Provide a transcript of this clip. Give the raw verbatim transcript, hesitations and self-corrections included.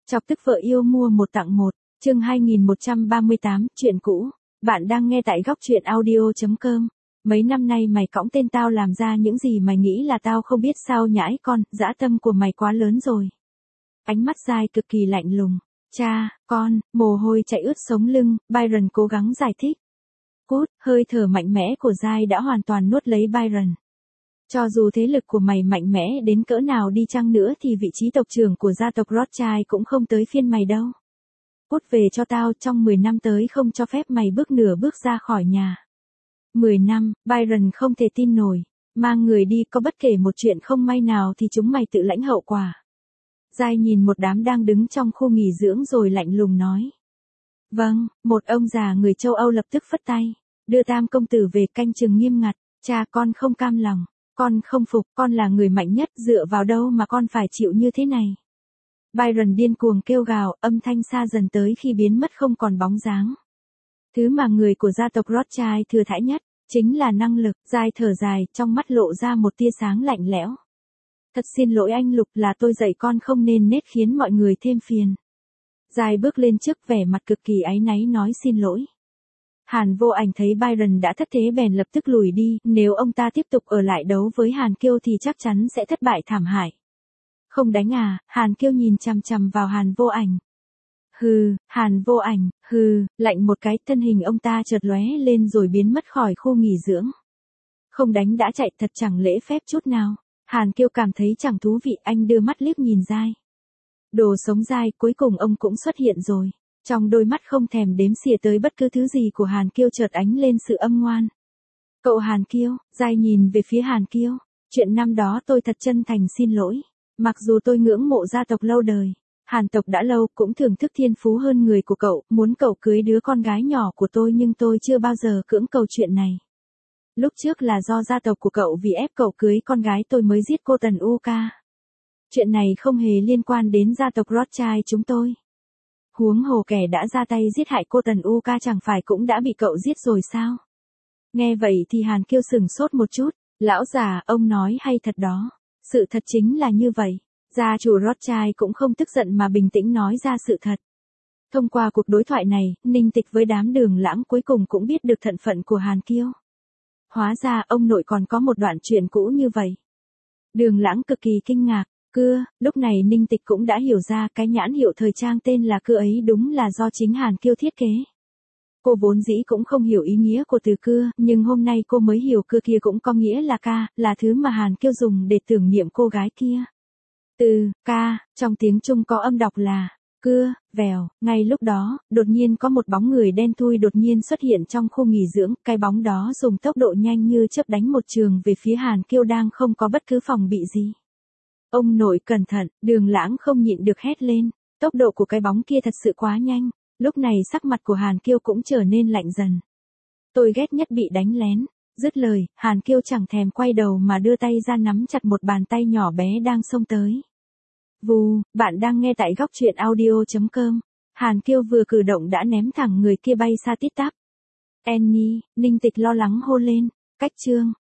Chọc tức vợ yêu mua một tặng một, chương hai nghìn một trăm ba mươi tám, chuyện cũ. Bạn đang nghe tại góc truyện audio chấm com. Mấy năm nay mày cõng tên tao làm ra những gì mày nghĩ là tao không biết sao nhãi con, dã tâm của mày quá lớn rồi. Ánh mắt dai cực kỳ lạnh lùng. Cha, con, mồ hôi chảy ướt sống lưng, Byron cố gắng giải thích. Cút, hơi thở mạnh mẽ của dai đã hoàn toàn nuốt lấy Byron. Cho dù thế lực của mày mạnh mẽ đến cỡ nào đi chăng nữa thì vị trí tộc trưởng của gia tộc Rothschild cũng không tới phiên mày đâu. Cút về cho tao, trong mười năm tới không cho phép mày bước nửa bước ra khỏi nhà. mười năm, Byron không thể tin nổi. Mang người đi, có bất kể một chuyện không may nào thì chúng mày tự lãnh hậu quả. Giai nhìn một đám đang đứng trong khu nghỉ dưỡng rồi lạnh lùng nói. Vâng, một ông già người châu Âu lập tức phất tay. Đưa tam công tử về canh chừng nghiêm ngặt. Cha, con không cam lòng. Con không phục, con là người mạnh nhất, dựa vào đâu mà con phải chịu như thế này. Byron điên cuồng kêu gào, âm thanh xa dần tới khi biến mất không còn bóng dáng. Thứ mà người của gia tộc Rothschild thừa thãi nhất, chính là năng lực. Giai thở dài, trong mắt lộ ra một tia sáng lạnh lẽo. Thật xin lỗi anh Lục, là tôi dạy con không nên nết khiến mọi người thêm phiền. Giai bước lên trước, vẻ mặt cực kỳ áy náy nói xin lỗi. Hàn Vô Ảnh thấy Byron đã thất thế bèn lập tức lùi đi, nếu ông ta tiếp tục ở lại đấu với Hàn Kiêu thì chắc chắn sẽ thất bại thảm hại. Không đánh à? Hàn Kiêu nhìn chằm chằm vào Hàn Vô Ảnh. Hừ, Hàn Vô Ảnh, hừ, lạnh một cái, thân hình ông ta chợt lóe lên rồi biến mất khỏi khu nghỉ dưỡng. Không đánh đã chạy, thật chẳng lễ phép chút nào. Hàn Kiêu cảm thấy chẳng thú vị, anh đưa mắt liếc nhìn Giai. Đồ sống dai, cuối cùng ông cũng xuất hiện rồi. Trong đôi mắt không thèm đếm xỉa tới bất cứ thứ gì của Hàn Kiêu chợt ánh lên sự âm ngoan. Cậu Hàn Kiêu, Giai nhìn về phía Hàn Kiêu. Chuyện năm đó tôi thật chân thành xin lỗi. Mặc dù tôi ngưỡng mộ gia tộc lâu đời, Hàn tộc đã lâu, cũng thưởng thức thiên phú hơn người của cậu, muốn cậu cưới đứa con gái nhỏ của tôi nhưng tôi chưa bao giờ cưỡng cầu chuyện này. Lúc trước là do gia tộc của cậu vì ép cậu cưới con gái tôi mới giết cô Tần U Ca. Chuyện này không hề liên quan đến gia tộc Rothschild chúng tôi. Huống hồ kẻ đã ra tay giết hại cô Tần U Ca chẳng phải cũng đã bị cậu giết rồi sao? Nghe vậy thì Hàn Kiêu sửng sốt một chút. Lão già, ông nói hay thật đó. Sự thật chính là như vậy. Gia chủ Rothschild cũng không tức giận mà bình tĩnh nói ra sự thật. Thông qua cuộc đối thoại này, Ninh Tịch với đám Đường Lãng cuối cùng cũng biết được thân phận của Hàn Kiêu. Hóa ra ông nội còn có một đoạn chuyện cũ như vậy. Đường Lãng cực kỳ kinh ngạc. Cưa, lúc này Ninh Tịch cũng đã hiểu ra cái nhãn hiệu thời trang tên là cưa ấy đúng là do chính Hàn Kiêu thiết kế. Cô vốn dĩ cũng không hiểu ý nghĩa của từ cưa, nhưng hôm nay cô mới hiểu cưa kia cũng có nghĩa là ca, là thứ mà Hàn Kiêu dùng để tưởng niệm cô gái kia. Từ, ca, trong tiếng Trung có âm đọc là, cưa, vèo, ngay lúc đó, đột nhiên có một bóng người đen thui đột nhiên xuất hiện trong khu nghỉ dưỡng, cái bóng đó dùng tốc độ nhanh như chớp đánh một trường về phía Hàn Kiêu đang không có bất cứ phòng bị gì. Ông nội cẩn thận, Đường Lãng không nhịn được hét lên, tốc độ của cái bóng kia thật sự quá nhanh, lúc này sắc mặt của Hàn Kiêu cũng trở nên lạnh dần. Tôi ghét nhất bị đánh lén, dứt lời, Hàn Kiêu chẳng thèm quay đầu mà đưa tay ra nắm chặt một bàn tay nhỏ bé đang xông tới. Vù, bạn đang nghe tại góc truyện audio chấm com. Hàn Kiêu vừa cử động đã ném thẳng người kia bay xa tít tắp. Annie, Ninh Tịch lo lắng hô lên, cách chương,